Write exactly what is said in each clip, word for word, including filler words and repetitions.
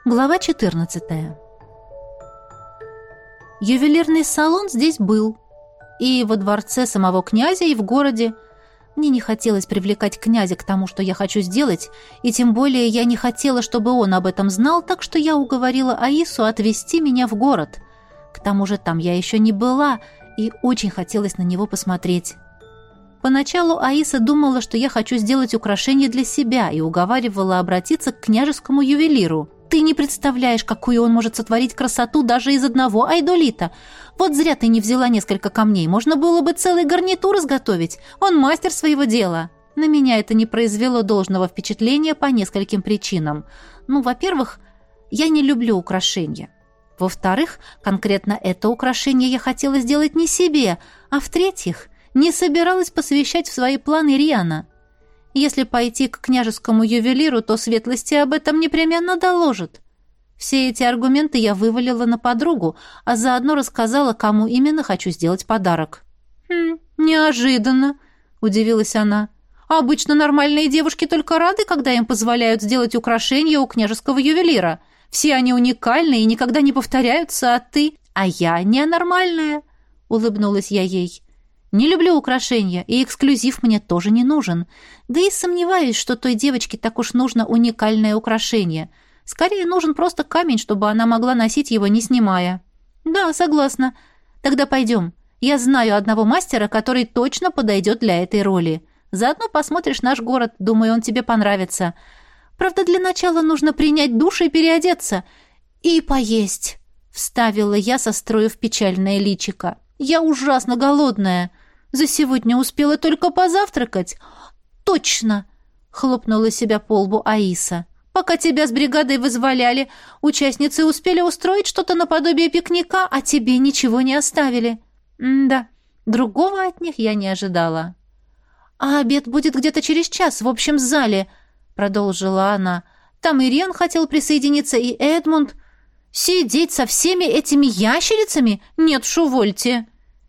Глава четырнадцатая. Ювелирный салон здесь был. И во дворце самого князя, и в городе. Мне не хотелось привлекать князя к тому, что я хочу сделать, и тем более я не хотела, чтобы он об этом знал, так что я уговорила Аису отвезти меня в город. К тому же там я еще не была, и очень хотелось на него посмотреть. Поначалу Аиса думала, что я хочу сделать украшение для себя, и уговаривала обратиться к княжескому ювелиру. «Ты не представляешь, какую он может сотворить красоту даже из одного айдолита. Вот зря ты не взяла несколько камней. Можно было бы целый гарнитур изготовить. Он мастер своего дела». На меня это не произвело должного впечатления по нескольким причинам. Ну, во-первых, я не люблю украшения. Во-вторых, конкретно это украшение я хотела сделать не себе. А в-третьих, не собиралась посвящать в свои планы Риана. Если пойти к княжескому ювелиру, то светлости об этом непременно доложат. Все эти аргументы я вывалила на подругу, а заодно рассказала, кому именно хочу сделать подарок. «Хм, неожиданно», — удивилась она. «Обычно нормальные девушки только рады, когда им позволяют сделать украшения у княжеского ювелира. Все они уникальны и никогда не повторяются, а ты...» «А я ненормальная», — улыбнулась я ей. «Не люблю украшения, и эксклюзив мне тоже не нужен. Да и сомневаюсь, что той девочке так уж нужно уникальное украшение. Скорее нужен просто камень, чтобы она могла носить его, не снимая». «Да, согласна. Тогда пойдем. Я знаю одного мастера, который точно подойдет для этой роли. Заодно посмотришь наш город. Думаю, он тебе понравится. Правда, для начала нужно принять душ и переодеться. И поесть», — вставила я, состроив печальное личико. «Я ужасно голодная. За сегодня успела только позавтракать». «Точно!» — хлопнула себя по лбу Аиса. «Пока тебя с бригадой вызволяли, участницы успели устроить что-то наподобие пикника, а тебе ничего не оставили». М-да, другого от них я не ожидала. «А обед будет где-то через час в общем зале», — продолжила она. «Там и Рен хотел присоединиться, и Эдмунд. Сидеть со всеми этими ящерицами? Нет уж, увольте».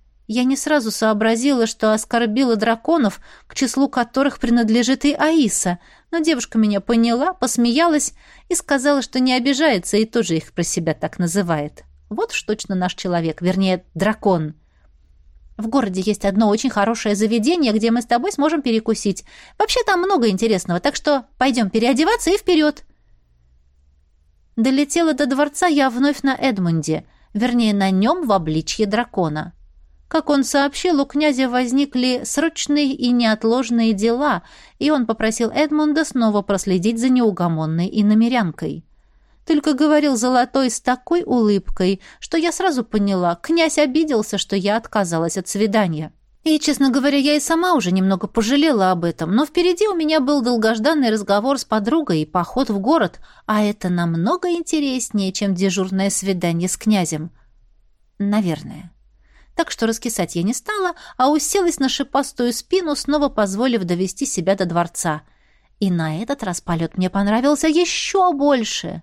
Я не сразу сообразила, что оскорбила драконов, к числу которых принадлежит и Аиса, но девушка меня поняла, посмеялась и сказала, что не обижается и тоже их про себя так называет. Вот уж точно наш человек, вернее, дракон. «В городе есть одно очень хорошее заведение, где мы с тобой сможем перекусить. Вообще там много интересного, так что пойдем переодеваться и вперед». Долетела до дворца я вновь на Эдмунде, вернее, на нем в обличье дракона. Как он сообщил, у князя возникли срочные и неотложные дела, и он попросил Эдмунда снова проследить за неугомонной иномерянкой. Только говорил Золотой с такой улыбкой, что я сразу поняла, князь обиделся, что я отказалась от свидания. И, честно говоря, я и сама уже немного пожалела об этом, но впереди у меня был долгожданный разговор с подругой и поход в город, а это намного интереснее, чем дежурное свидание с князем. Наверное. Так что раскисать я не стала, а уселась на шипастую спину, снова позволив довести себя до дворца. И на этот раз полет мне понравился еще больше.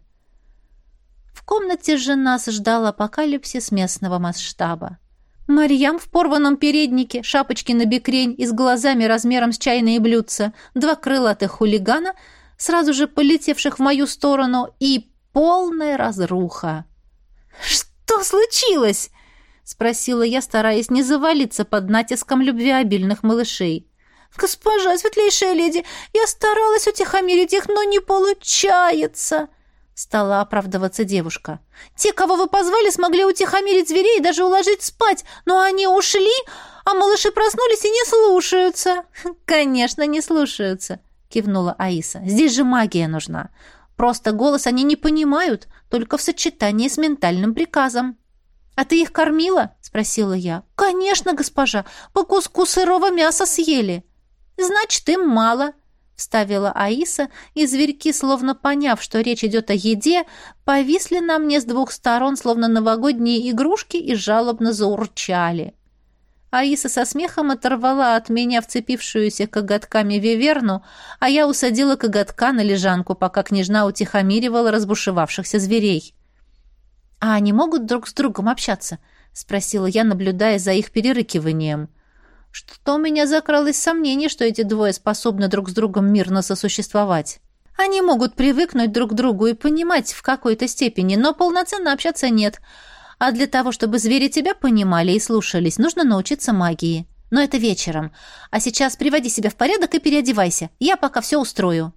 В комнате же нас ждал апокалипсис местного масштаба. Марьям в порванном переднике, шапочке на бекрень и с глазами размером с чайные блюдца, два крылатых хулигана, сразу же полетевших в мою сторону, и полная разруха. «Что случилось?» — спросила я, стараясь не завалиться под натиском любвеобильных малышей. «Госпожа, светлейшая леди, я старалась утихомирить их, но не получается!» Стала оправдываться девушка. «Те, кого вы позвали, смогли утихомирить зверей и даже уложить спать, но они ушли, а малыши проснулись и не слушаются». «Конечно, не слушаются», — кивнула Аиса. «Здесь же магия нужна. Просто голос они не понимают, только в сочетании с ментальным приказом». «А ты их кормила?» — спросила я. «Конечно, госпожа, по куску сырого мяса съели». «Значит, им мало», — вставила Аиса, и зверьки, словно поняв, что речь идет о еде, повисли на мне с двух сторон, словно новогодние игрушки, и жалобно заурчали. Аиса со смехом оторвала от меня вцепившуюся коготками виверну, а я усадила коготка на лежанку, пока княжна утихомиривала разбушевавшихся зверей. «А они могут друг с другом общаться?» — спросила я, наблюдая за их перерыкиванием. Что-то у меня закралось сомнение, что эти двое способны друг с другом мирно сосуществовать. Они могут привыкнуть друг к другу и понимать в какой-то степени, но полноценно общаться нет. А для того, чтобы звери тебя понимали и слушались, нужно научиться магии. Но это вечером. А сейчас приводи себя в порядок и переодевайся. Я пока все устрою».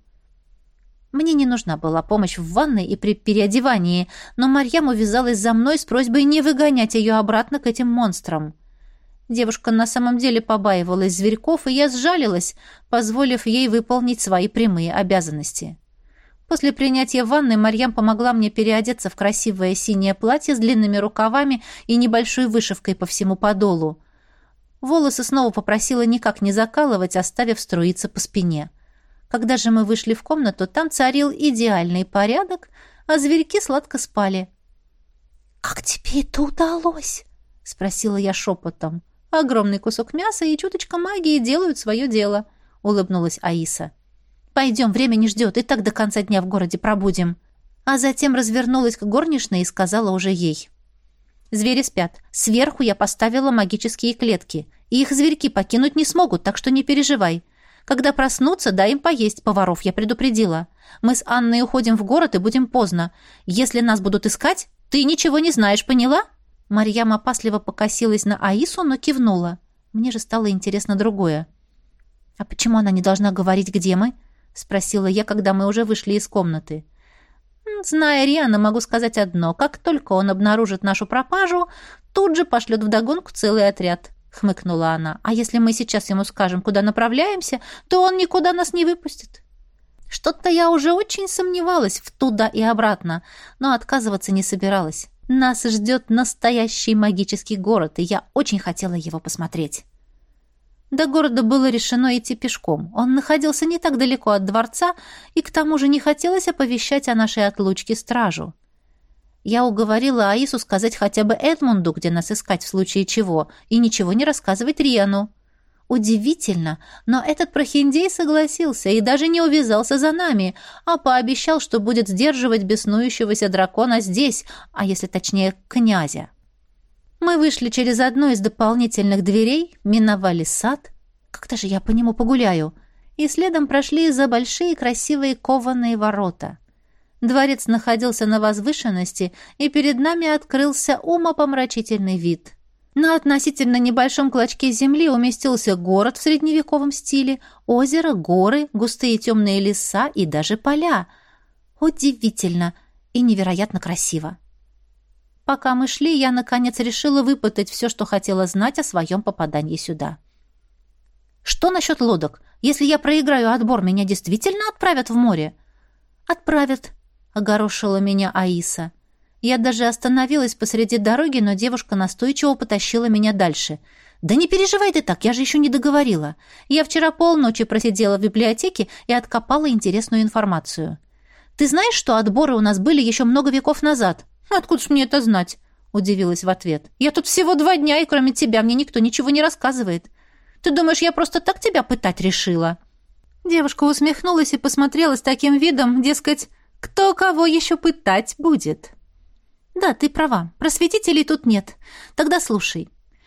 Мне не нужна была помощь в ванной и при переодевании, но Марьям увязалась за мной с просьбой не выгонять ее обратно к этим монстрам. Девушка на самом деле побаивалась зверьков, и я сжалилась, позволив ей выполнить свои прямые обязанности. После принятия ванны Марьям помогла мне переодеться в красивое синее платье с длинными рукавами и небольшой вышивкой по всему подолу. Волосы снова попросила никак не закалывать, оставив струиться по спине. Когда же мы вышли в комнату, там царил идеальный порядок, а зверьки сладко спали. «Как тебе это удалось?» — спросила я шепотом. «Огромный кусок мяса и чуточка магии делают свое дело», — улыбнулась Аиса. «Пойдем, время не ждет, и так до конца дня в городе пробудем». А затем развернулась к горничной и сказала уже ей. «Звери спят. Сверху я поставила магические клетки, и их зверьки покинуть не смогут, так что не переживай. Когда проснутся, дай им поесть, поваров я предупредила. Мы с Анной уходим в город и будем поздно. Если нас будут искать, ты ничего не знаешь, поняла?» Марьям опасливо покосилась на Аису, но кивнула. Мне же стало интересно другое. «А почему она не должна говорить, где мы?» — спросила я, когда мы уже вышли из комнаты. «Зная Риана, могу сказать одно. Как только он обнаружит нашу пропажу, тут же пошлет вдогонку целый отряд», — хмыкнула она. «А если мы сейчас ему скажем, куда направляемся, то он никуда нас не выпустит». Что-то я уже очень сомневалась в туда и обратно, но отказываться не собиралась. Нас ждет настоящий магический город, и я очень хотела его посмотреть. До города было решено идти пешком. Он находился не так далеко от дворца, и к тому же не хотелось оповещать о нашей отлучке стражу. Я уговорила Аису сказать хотя бы Эдмунду, где нас искать в случае чего, и ничего не рассказывать Риану. Удивительно, но этот прохиндей согласился и даже не увязался за нами, а пообещал, что будет сдерживать беснующегося дракона здесь, а если точнее, князя. Мы вышли через одну из дополнительных дверей, миновали сад. Как-то же я по нему погуляю. И следом прошли за большие красивые кованые ворота. Дворец находился на возвышенности, и перед нами открылся умопомрачительный вид. На относительно небольшом клочке земли уместился город в средневековом стиле, озеро, горы, густые темные леса и даже поля. Удивительно и невероятно красиво. Пока мы шли, я, наконец, решила выпытать все, что хотела знать о своем попадании сюда. «Что насчет лодок? Если я проиграю отбор, меня действительно отправят в море?» «Отправят», — огорошила меня Аиса. Я даже остановилась посреди дороги, но девушка настойчиво потащила меня дальше. «Да не переживай ты так, я же еще не договорила. Я вчера полночи просидела в библиотеке и откопала интересную информацию. Ты знаешь, что отборы у нас были еще много веков назад?» «Откуда ж мне это знать?» — удивилась в ответ. «Я тут всего два дня, и кроме тебя мне никто ничего не рассказывает. Ты думаешь, я просто так тебя пытать решила?» Девушка усмехнулась и посмотрела с таким видом, дескать, кто кого еще пытать будет. «Да, ты права. Просветителей тут нет. Тогда слушай.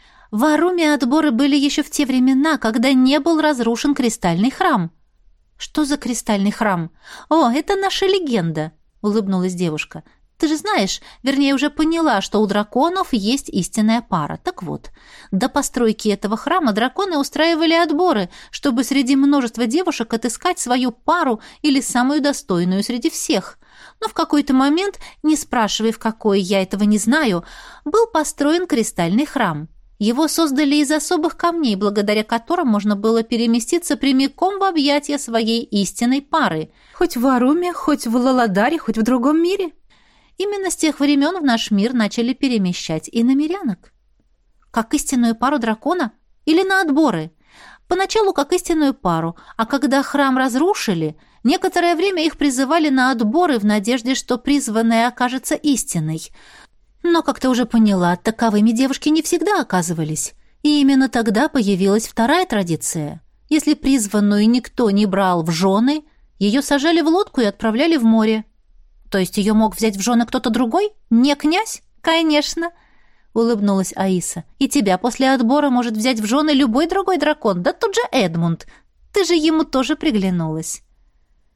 В Аруме отборы были еще в те времена, когда не был разрушен кристальный храм». «Что за кристальный храм?» «О, это наша легенда», — улыбнулась девушка. «Ты же знаешь, вернее, уже поняла, что у драконов есть истинная пара. Так вот, до постройки этого храма драконы устраивали отборы, чтобы среди множества девушек отыскать свою пару или самую достойную среди всех. Но в какой-то момент, не спрашивай в какой, я этого не знаю, был построен кристальный храм. Его создали из особых камней, благодаря которым можно было переместиться прямиком в объятия своей истинной пары. Хоть в Аруме, хоть в Лаладаре, хоть в другом мире. Именно с тех времен в наш мир начали перемещать и намерянок. Как истинную пару дракона? Или на отборы? Поначалу как истинную пару, а когда храм разрушили, некоторое время их призывали на отборы в надежде, что призванная окажется истинной. Но, как ты уже поняла, таковыми девушки не всегда оказывались. И именно тогда появилась вторая традиция. Если призванную никто не брал в жены, ее сажали в лодку и отправляли в море. То есть ее мог взять в жены кто-то другой? Не князь? Конечно, улыбнулась Аиса. И тебя после отбора может взять в жены любой другой дракон, да тот же Эдмунд. Ты же ему тоже приглянулась.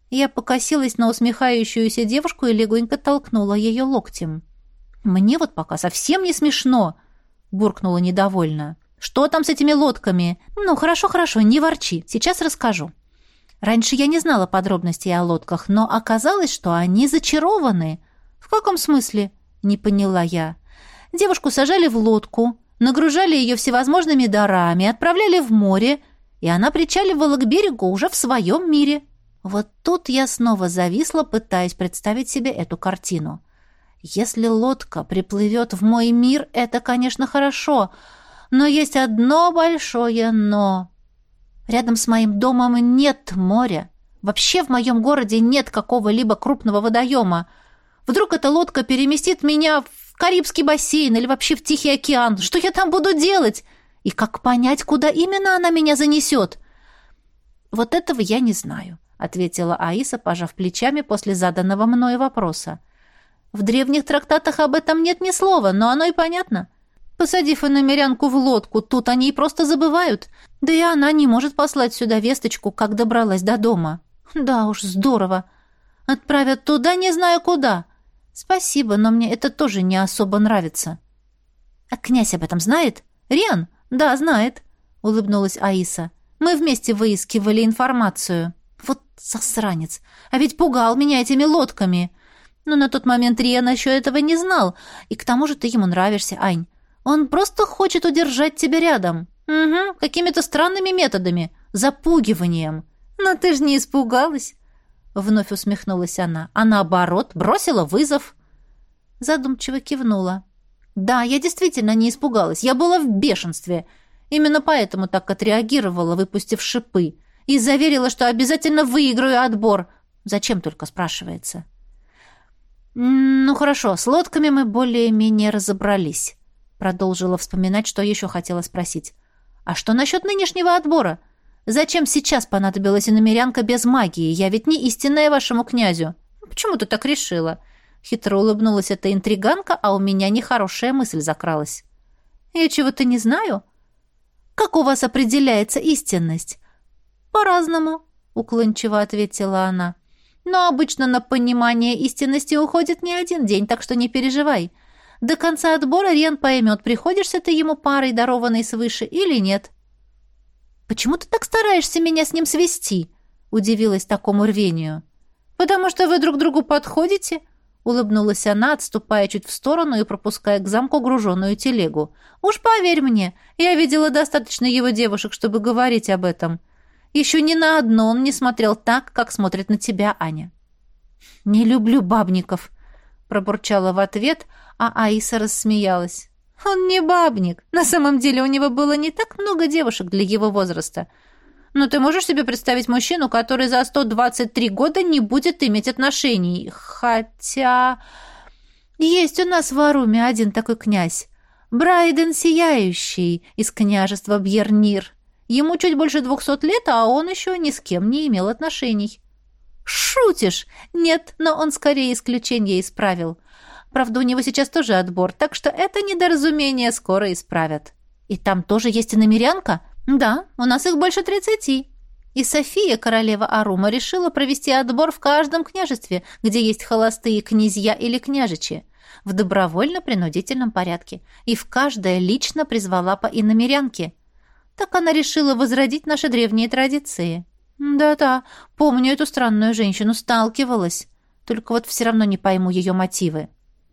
Я покосилась на усмехающуюся девушку и легонько толкнула ее локтем. «Мне вот пока совсем не смешно!» — буркнула недовольно. «Что там с этими лодками? Ну, хорошо, хорошо, не ворчи, сейчас расскажу. Раньше я не знала подробностей о лодках, но оказалось, что они зачарованы». «В каком смысле?» — не поняла я. «Девушку сажали в лодку, нагружали ее всевозможными дарами, отправляли в море, и она причаливала к берегу уже в своем мире». Вот тут я снова зависла, пытаясь представить себе эту картину. Если лодка приплывет в мой мир, это, конечно, хорошо, но есть одно большое «но». Рядом с моим домом нет моря. Вообще в моем городе нет какого-либо крупного водоема. Вдруг эта лодка переместит меня в Карибский бассейн или вообще в Тихий океан. Что я там буду делать? И как понять, куда именно она меня занесет? Вот этого я не знаю, ответила Аиса, пожав плечами после заданного мною вопроса. В древних трактатах об этом нет ни слова, но оно и понятно. Посадив иномерянку в лодку, тут они и просто забывают. Да и она не может послать сюда весточку, как добралась до дома. Да уж, здорово. Отправят туда, не знаю куда. Спасибо, но мне это тоже не особо нравится. А князь об этом знает? Риан? Да, знает, улыбнулась Аиса. Мы вместе выискивали информацию. Вот засранец. А ведь пугал меня этими лодками. Но на тот момент Риан еще этого не знал. И к тому же ты ему нравишься, Ань. Он просто хочет удержать тебя рядом. Угу, какими-то странными методами. Запугиванием. Но ты же не испугалась. Вновь усмехнулась она. А наоборот, бросила вызов. Задумчиво кивнула. Да, я действительно не испугалась. Я была в бешенстве. Именно поэтому так отреагировала, выпустив шипы. И заверила, что обязательно выиграю отбор. Зачем только, спрашивается. Ну хорошо, с лодками мы более-менее разобрались. Продолжила вспоминать, что еще хотела спросить. А что насчет нынешнего отбора? Зачем сейчас понадобилась иномерянка без магии? Я ведь не истинная вашему князю. Почему ты так решила? Хитро улыбнулась эта интриганка, а у меня нехорошая мысль закралась. Я чего-то не знаю. Как у вас определяется истинность? По-разному, уклончиво ответила она. Но обычно на понимание истинности уходит не один день, так что не переживай. До конца отбора Рен поймет, приходишься ты ему парой, дарованной свыше, или нет. «Почему ты так стараешься меня с ним свести?» — удивилась такому рвению. «Потому что вы друг другу подходите», — улыбнулась она, отступая чуть в сторону и пропуская к замку груженную телегу. «Уж поверь мне, я видела достаточно его девушек, чтобы говорить об этом. Еще ни на одно он не смотрел так, как смотрит на тебя, Аня». «Не люблю бабников», — пробурчала в ответ, а Аиса рассмеялась. «Он не бабник. На самом деле у него было не так много девушек для его возраста. Но ты можешь себе представить мужчину, который за сто двадцать три года не будет иметь отношений? Хотя... Есть у нас в Аруме один такой князь. Брайден Сияющий из княжества Бьернир. Ему чуть больше двухсот лет, а он еще ни с кем не имел отношений». «Шутишь?» «Нет, но он скорее исключение исправил. Правда, у него сейчас тоже отбор, так что это недоразумение скоро исправят». «И там тоже есть иномерянка?» «Да, у нас их больше тридцати. И София, королева Арума, решила провести отбор в каждом княжестве, где есть холостые князья или княжичи, в добровольно-принудительном порядке, и в каждое лично призвала по иномерянке. Так она решила возродить наши древние традиции». «Да-да, помню эту странную женщину, сталкивалась. Только вот все равно не пойму ее мотивы».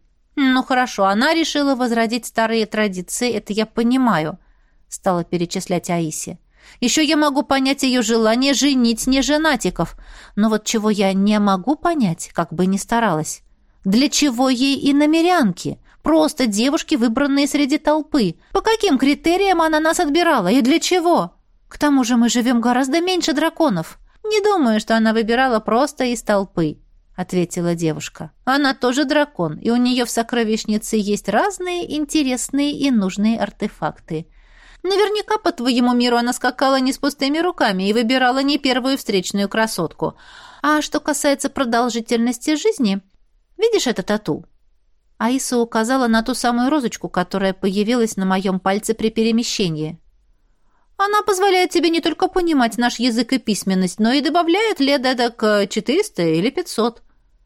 «Ну хорошо, она решила возродить старые традиции, это я понимаю», — стала перечислять Аисе. «Еще я могу понять ее желание женить неженатиков, но вот чего я не могу понять, как бы ни старалась. Для чего ей и намерянки? Просто девушки, выбранные среди толпы. По каким критериям она нас отбирала и для чего? К тому же мы живем гораздо меньше драконов. Не думаю, что она выбирала просто из толпы», — ответила девушка. «Она тоже дракон, и у нее в сокровищнице есть разные интересные и нужные артефакты. Наверняка по твоему миру она скакала не с пустыми руками и выбирала не первую встречную красотку. А что касается продолжительности жизни, видишь это тату?» Аиса указала на ту самую розочку, которая появилась на моем пальце при перемещении. Она позволяет тебе не только понимать наш язык и письменность, но и добавляет лет эдак четыреста или пятьсот».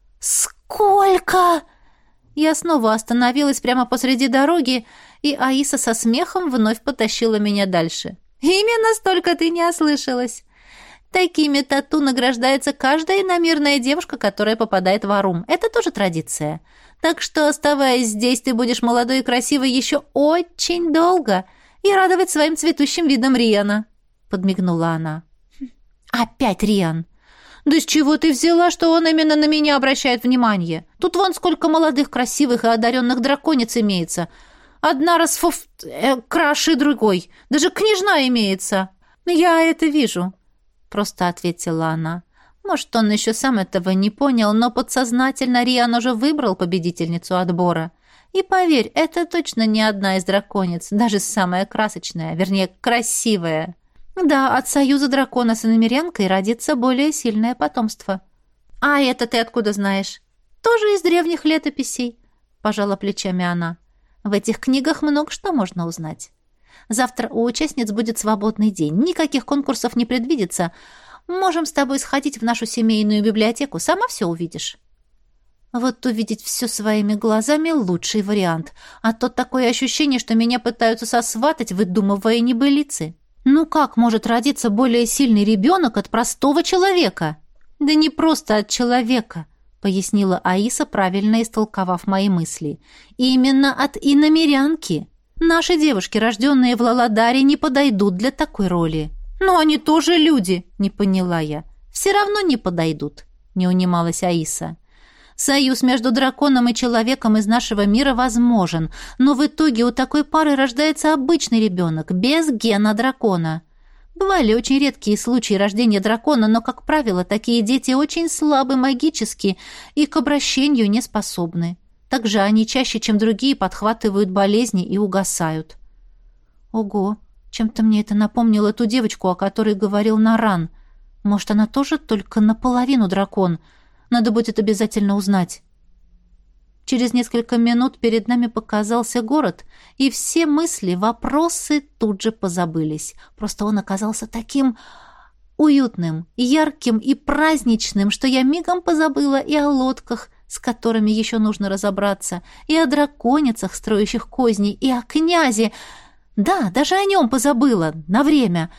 «Сколько?» Я снова остановилась прямо посреди дороги, и Аиса со смехом вновь потащила меня дальше. «Именно столько ты не ослышалась. Такими тату награждается каждая иномирная девушка, которая попадает в Арум. Это тоже традиция. Так что, оставаясь здесь, ты будешь молодой и красивой еще очень долго и радовать своим цветущим видом Риана», — подмигнула она. «Опять Риан! Да с чего ты взяла, что он именно на меня обращает внимание? Тут вон сколько молодых, красивых и одаренных драконец имеется. Одна расфуф... Э, краше другой. Даже княжна имеется. Я это вижу», — просто ответила она. Может, он еще сам этого не понял, но подсознательно Риан уже выбрал победительницу отбора. И поверь, это точно не одна из драконец, даже самая красочная, вернее, красивая. Да, от союза дракона с иномерянкой родится более сильное потомство. «А это ты откуда знаешь?» «Тоже из древних летописей», — пожала плечами она. «В этих книгах много что можно узнать. Завтра у участниц будет свободный день, никаких конкурсов не предвидится. Можем с тобой сходить в нашу семейную библиотеку, сама все увидишь». Вот увидеть все своими глазами — лучший вариант. А то такое ощущение, что меня пытаются сосватать, выдумывая небылицы. Ну как может родиться более сильный ребенок от простого человека? Да не просто от человека, пояснила Аиса, правильно истолковав мои мысли. Именно от иномерянки. Наши девушки, рожденные в Лаладаре, не подойдут для такой роли. «Но они тоже люди», — не поняла я. «Все равно не подойдут», — не унималась Аиса. «Союз между драконом и человеком из нашего мира возможен, но в итоге у такой пары рождается обычный ребенок, без гена дракона. Бывали очень редкие случаи рождения дракона, но, как правило, такие дети очень слабы магически и к обращению не способны. Также они чаще, чем другие, подхватывают болезни и угасают». «Ого!» Чем-то мне это напомнило ту девочку, о которой говорил Наран. Может, она тоже только наполовину дракон? Надо будет обязательно узнать. Через несколько минут перед нами показался город, и все мысли, вопросы тут же позабылись. Просто он оказался таким уютным, ярким и праздничным, что я мигом позабыла и о лодках, с которыми еще нужно разобраться, и о драконицах, строящих козни, и о князе. Да, даже о нем позабыла, на время.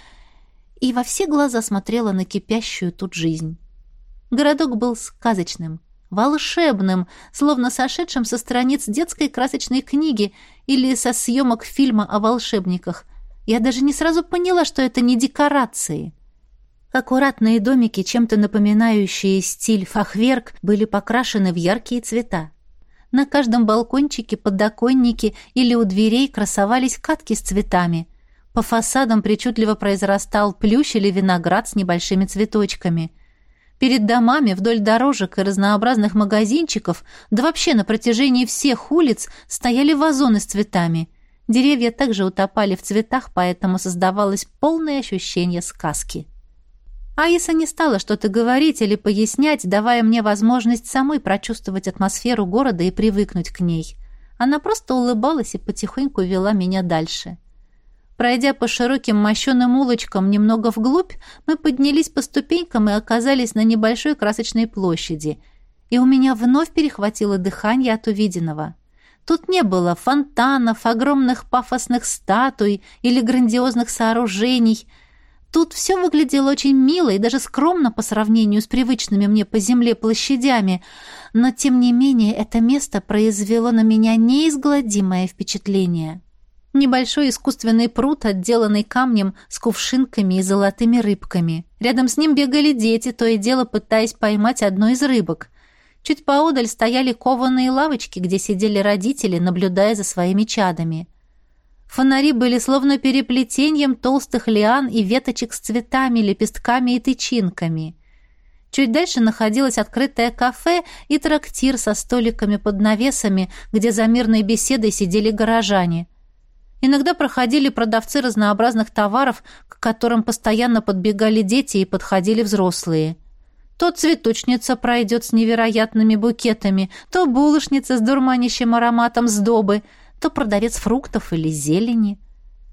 И во все глаза смотрела на кипящую тут жизнь. Городок был сказочным, волшебным, словно сошедшим со страниц детской красочной книги или со съемок фильма о волшебниках. Я даже не сразу поняла, что это не декорации. Аккуратные домики, чем-то напоминающие стиль фахверк, были покрашены в яркие цвета. На каждом балкончике, подоконнике или у дверей красовались катки с цветами. По фасадам причудливо произрастал плющ или виноград с небольшими цветочками. Перед домами вдоль дорожек и разнообразных магазинчиков, да вообще на протяжении всех улиц, стояли вазоны с цветами. Деревья также утопали в цветах, поэтому создавалось полное ощущение сказки. Аиса не стала что-то говорить или пояснять, давая мне возможность самой прочувствовать атмосферу города и привыкнуть к ней. Она просто улыбалась и потихоньку вела меня дальше. Пройдя по широким мощеным улочкам немного вглубь, мы поднялись по ступенькам и оказались на небольшой красочной площади. И у меня вновь перехватило дыхание от увиденного. Тут не было фонтанов, огромных пафосных статуй или грандиозных сооружений. Тут все выглядело очень мило и даже скромно по сравнению с привычными мне по земле площадями, но, тем не менее, это место произвело на меня неизгладимое впечатление. Небольшой искусственный пруд, отделанный камнем с кувшинками и золотыми рыбками. Рядом с ним бегали дети, то и дело пытаясь поймать одну из рыбок. Чуть поодаль стояли кованые лавочки, где сидели родители, наблюдая за своими чадами. Фонари были словно переплетением толстых лиан и веточек с цветами, лепестками и тычинками. Чуть дальше находилось открытое кафе и трактир со столиками под навесами, где за мирной беседой сидели горожане. Иногда проходили продавцы разнообразных товаров, к которым постоянно подбегали дети и подходили взрослые. То цветочница пройдет с невероятными букетами, то булочница с дурманящим ароматом сдобы, то продавец фруктов или зелени.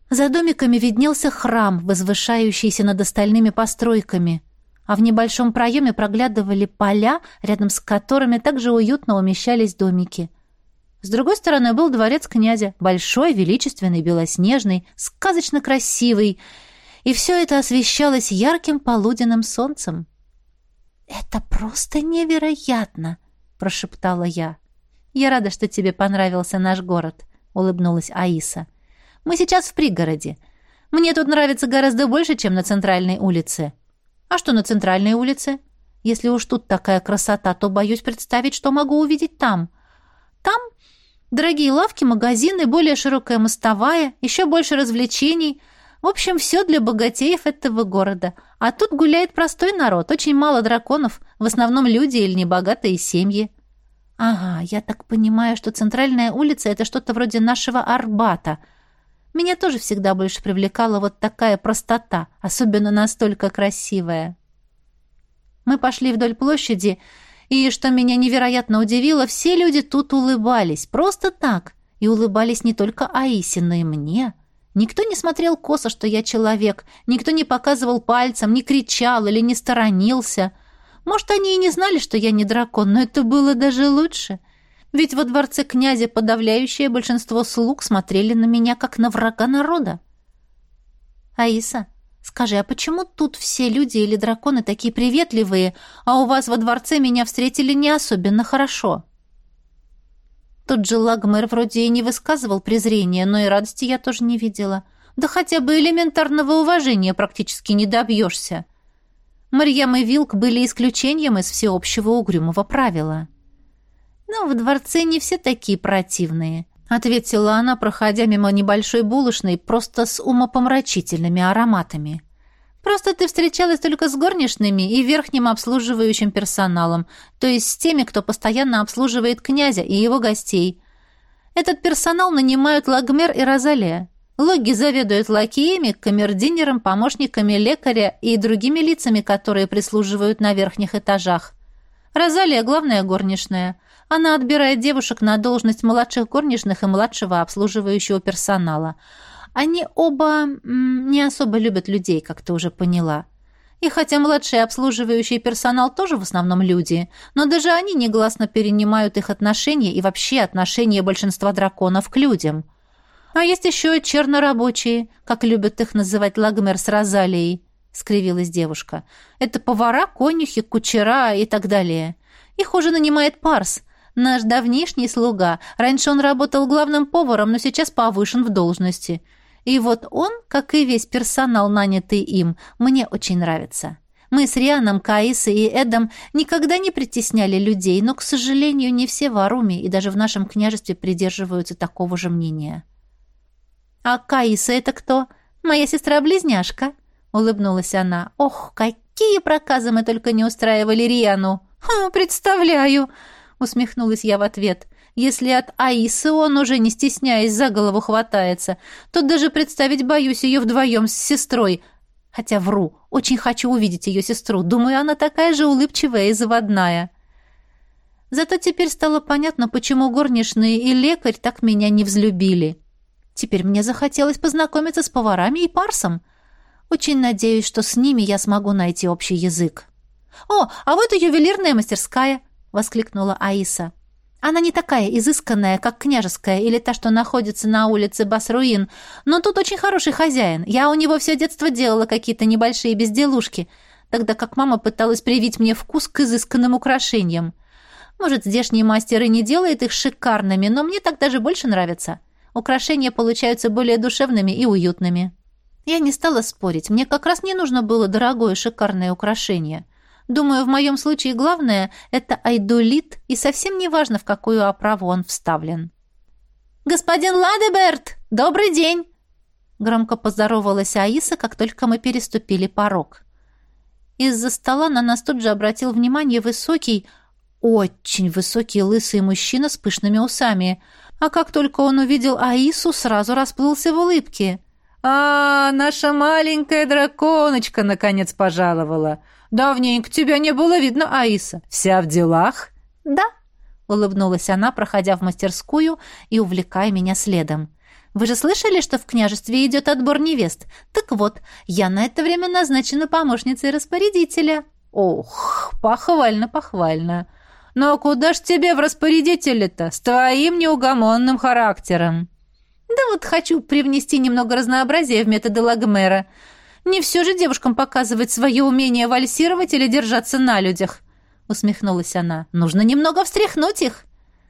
За домиками виднелся храм, возвышающийся над остальными постройками, а в небольшом проеме проглядывали поля, рядом с которыми также уютно умещались домики. С другой стороны был дворец князя, большой, величественный, белоснежный, сказочно красивый, и все это освещалось ярким полуденным солнцем. «Это просто невероятно!» — прошептала я. «Я рада, что тебе понравился наш город», — улыбнулась Аиса. «Мы сейчас в пригороде. Мне тут нравится гораздо больше, чем на центральной улице». «А что на центральной улице? Если уж тут такая красота, то боюсь представить, что могу увидеть там. Там дорогие лавки, магазины, более широкая мостовая, еще больше развлечений. В общем, все для богатеев этого города. А тут гуляет простой народ, очень мало драконов, в основном люди или небогатые семьи». «Ага, я так понимаю, что центральная улица — это что-то вроде нашего Арбата. Меня тоже всегда больше привлекала вот такая простота, особенно настолько красивая». Мы пошли вдоль площади, и, что меня невероятно удивило, все люди тут улыбались, просто так, и улыбались не только Аисе, но и мне. Никто не смотрел косо, что я человек, никто не показывал пальцем, не кричал или не сторонился. Может, они и не знали, что я не дракон, но это было даже лучше. Ведь во дворце князя подавляющее большинство слуг смотрели на меня, как на врага народа. «Аиса, скажи, а почему тут все люди или драконы такие приветливые, а у вас во дворце меня встретили не особенно хорошо?» Тот же Лагмер вроде и не высказывал презрения, но и радости я тоже не видела. Да хотя бы элементарного уважения практически не добьешься. Марьям и Вилк были исключением из всеобщего угрюмого правила. «Но в дворце не все такие противные», — ответила она, проходя мимо небольшой булочной, просто с умопомрачительными ароматами. «Просто ты встречалась только с горничными и верхним обслуживающим персоналом, то есть с теми, кто постоянно обслуживает князя и его гостей. Этот персонал нанимают Лагмер и Розалия. Логи заведуют лакеями, камердинером, помощниками лекаря и другими лицами, которые прислуживают на верхних этажах. Розалия — главная горничная. Она отбирает девушек на должность младших горничных и младшего обслуживающего персонала. Они оба м, не особо любят людей, как ты уже поняла. И хотя младший обслуживающий персонал тоже в основном люди, но даже они негласно перенимают их отношения и вообще отношения большинства драконов к людям. А есть еще чернорабочие, как любят их называть Лагмер с Розалией, — скривилась девушка. Это повара, конюхи, кучера и так далее. Их уже нанимает Парс, наш давнишний слуга. Раньше он работал главным поваром, но сейчас повышен в должности. И вот он, как и весь персонал, нанятый им, мне очень нравится. Мы с Рианом, Каисой и Эдом никогда не притесняли людей, но, к сожалению, не все в Аруме и даже в нашем княжестве придерживаются такого же мнения. «А Каиса это кто? Моя сестра-близняшка?» — улыбнулась она. «Ох, какие проказы мы только не устраивали Риану!» «Ха, представляю!» — усмехнулась я в ответ. «Если от Аисы он уже, не стесняясь, за голову хватается, то даже представить боюсь ее вдвоем с сестрой. Хотя вру, очень хочу увидеть ее сестру. Думаю, она такая же улыбчивая и заводная». Зато теперь стало понятно, почему горничные и лекарь так меня не взлюбили. Теперь мне захотелось познакомиться с поварами и Парсом. Очень надеюсь, что с ними я смогу найти общий язык. «О, а вот и ювелирная мастерская!» — воскликнула Аиса. «Она не такая изысканная, как княжеская или та, что находится на улице Басруин, но тут очень хороший хозяин. Я у него все детство делала какие-то небольшие безделушки, тогда как мама пыталась привить мне вкус к изысканным украшениям. Может, здешний мастер и не делает их шикарными, но мне так даже больше нравится. Украшения получаются более душевными и уютными». Я не стала спорить. Мне как раз не нужно было дорогое шикарное украшение. Думаю, в моем случае главное — это айдолит, и совсем не важно, в какую оправу он вставлен. «Господин Ладеберт, добрый день!» Громко поздоровалась Аиса, как только мы переступили порог. Из-за стола на нас тут же обратил внимание высокий, очень высокий лысый мужчина с пышными усами. А как только он увидел Аису, сразу расплылся в улыбке. «А, наша маленькая драконочка наконец пожаловала. Давненько тебя не было видно, Аиса. Вся в делах?» «Да», — улыбнулась она, проходя в мастерскую и увлекая меня следом. Вы же слышали, что в княжестве идет отбор невест? Так вот, я на это время назначена помощницей распорядителя». «Ох, похвально, похвально. Но куда ж тебе в распорядителе-то с твоим неугомонным характером?» «Да вот хочу привнести немного разнообразия в методы Лагмера. Не все же девушкам показывать свое умение вальсировать или держаться на людях», — усмехнулась она. «Нужно немного встряхнуть их».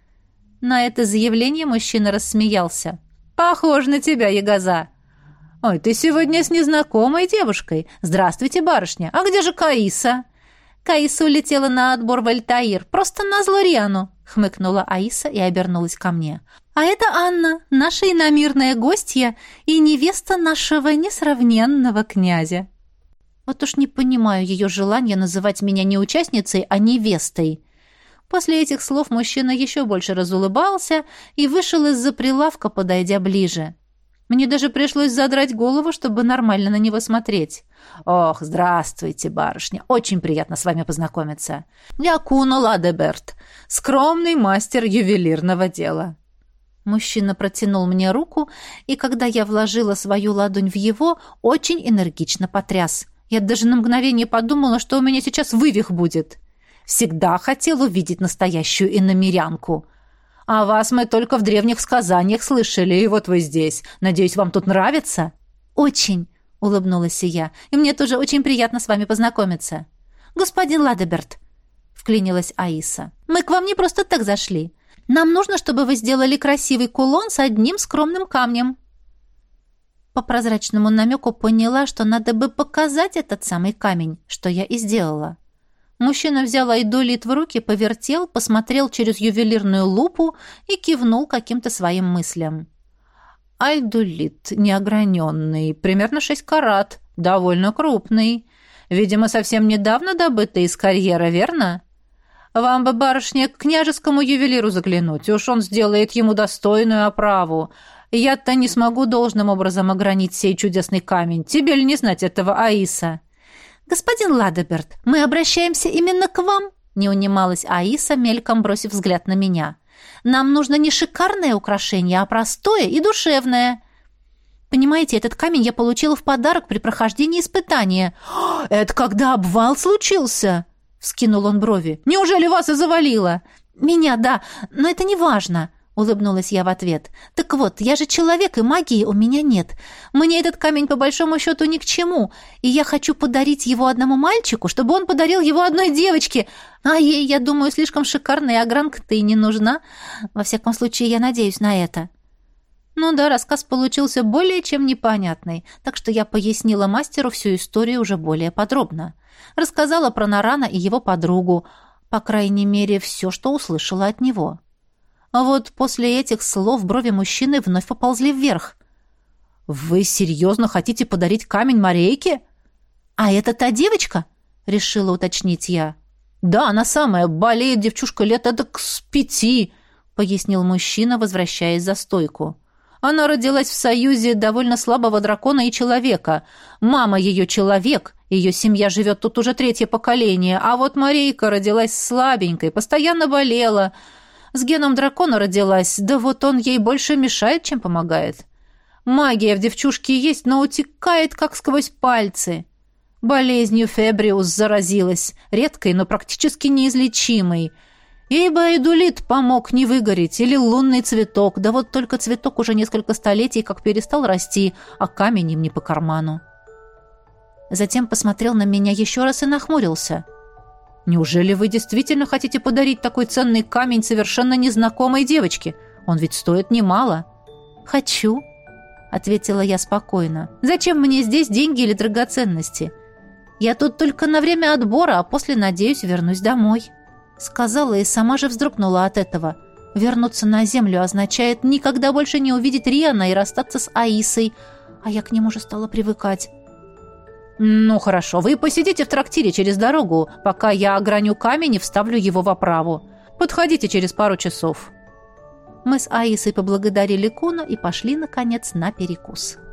На это заявление мужчина рассмеялся. «Похож на тебя, ягоза. Ой, ты сегодня с незнакомой девушкой. Здравствуйте, барышня. А где же Каиса?» «Каиса улетела на отбор в Альтаир. Просто назло Риану», — хмыкнула Аиса и обернулась ко мне. «А это Анна, наша иномирная гостья и невеста нашего несравненного князя». Вот уж не понимаю ее желания называть меня не участницей, а невестой. После этих слов мужчина еще больше разулыбался и вышел из-за прилавка, подойдя ближе. Мне даже пришлось задрать голову, чтобы нормально на него смотреть. «Ох, здравствуйте, барышня! Очень приятно с вами познакомиться. Я Куно Ладеберт, скромный мастер ювелирного дела». Мужчина протянул мне руку, и когда я вложила свою ладонь в его, очень энергично потряс. Я даже на мгновение подумала, что у меня сейчас вывих будет. Всегда хотел увидеть настоящую иномирянку. А вас мы только в древних сказаниях слышали, и вот вы здесь. Надеюсь, вам тут нравится?» «Очень», — улыбнулась я, — «и мне тоже очень приятно с вами познакомиться». «Господин Ладеберт», — вклинилась Аиса, — «мы к вам не просто так зашли. Нам нужно, чтобы вы сделали красивый кулон с одним скромным камнем». По прозрачному намеку поняла, что надо бы показать этот самый камень, что я и сделала. Мужчина взял айдолит в руки, повертел, посмотрел через ювелирную лупу и кивнул каким-то своим мыслям. «Айдолит неограненный, примерно шесть карат, довольно крупный. Видимо, совсем недавно добытый из карьера, верно? Вам бы, барышня, к княжескому ювелиру заглянуть, уж он сделает ему достойную оправу. Я-то не смогу должным образом огранить сей чудесный камень. Тебе ли не знать этого, Аиса?» «Господин Ладеберт, мы обращаемся именно к вам», — не унималась Аиса, мельком бросив взгляд на меня. «Нам нужно не шикарное украшение, а простое и душевное. Понимаете, этот камень я получила в подарок при прохождении испытания». «Это когда обвал случился?» — вскинул он брови. «Неужели вас и завалило?» «Меня, да, но это не важно», — улыбнулась я в ответ. «Так вот, я же человек, и магии у меня нет. Мне этот камень по большому счету ни к чему, и я хочу подарить его одному мальчику, чтобы он подарил его одной девочке. А ей, я думаю, слишком шикарная огранка-то и не нужна. Во всяком случае, я надеюсь на это». Ну да, рассказ получился более чем непонятный, так что я пояснила мастеру всю историю уже более подробно. Рассказала про Нарана и его подругу, по крайней мере, все, что услышала от него. А вот после этих слов брови мужчины вновь поползли вверх. «Вы серьезно хотите подарить камень Морейке?» «А это та девочка?» — решила уточнить я. «Да, она самая. Болеет девчушка лет эдак с пяти», — пояснил мужчина, возвращаясь за стойку. «Она родилась в союзе довольно слабого дракона и человека. Мама ее человек, ее семья живет тут уже третье поколение, а вот Морейка родилась слабенькой, постоянно болела. С геном дракона родилась, да вот он ей больше мешает, чем помогает. Магия в девчушке есть, но утекает, как сквозь пальцы. Болезнью Фебриус заразилась, редкой, но практически неизлечимой. Ей бы айдолит помог не выгореть, или лунный цветок, да вот только цветок уже несколько столетий как перестал расти, а камень им не по карману». Затем посмотрел на меня еще раз и нахмурился. «Неужели вы действительно хотите подарить такой ценный камень совершенно незнакомой девочке? Он ведь стоит немало». «Хочу», — ответила я спокойно. «Зачем мне здесь деньги или драгоценности? Я тут только на время отбора, а после, надеюсь, вернусь домой». Сказала и сама же вздрогнула от этого. Вернуться на землю означает никогда больше не увидеть Риана и расстаться с Аисой, а я к ним уже стала привыкать. «Ну, хорошо, вы посидите в трактире через дорогу, пока я ограню камень и вставлю его в оправу. Подходите через пару часов». Мы с Аисой поблагодарили Куна и пошли, наконец, на перекус.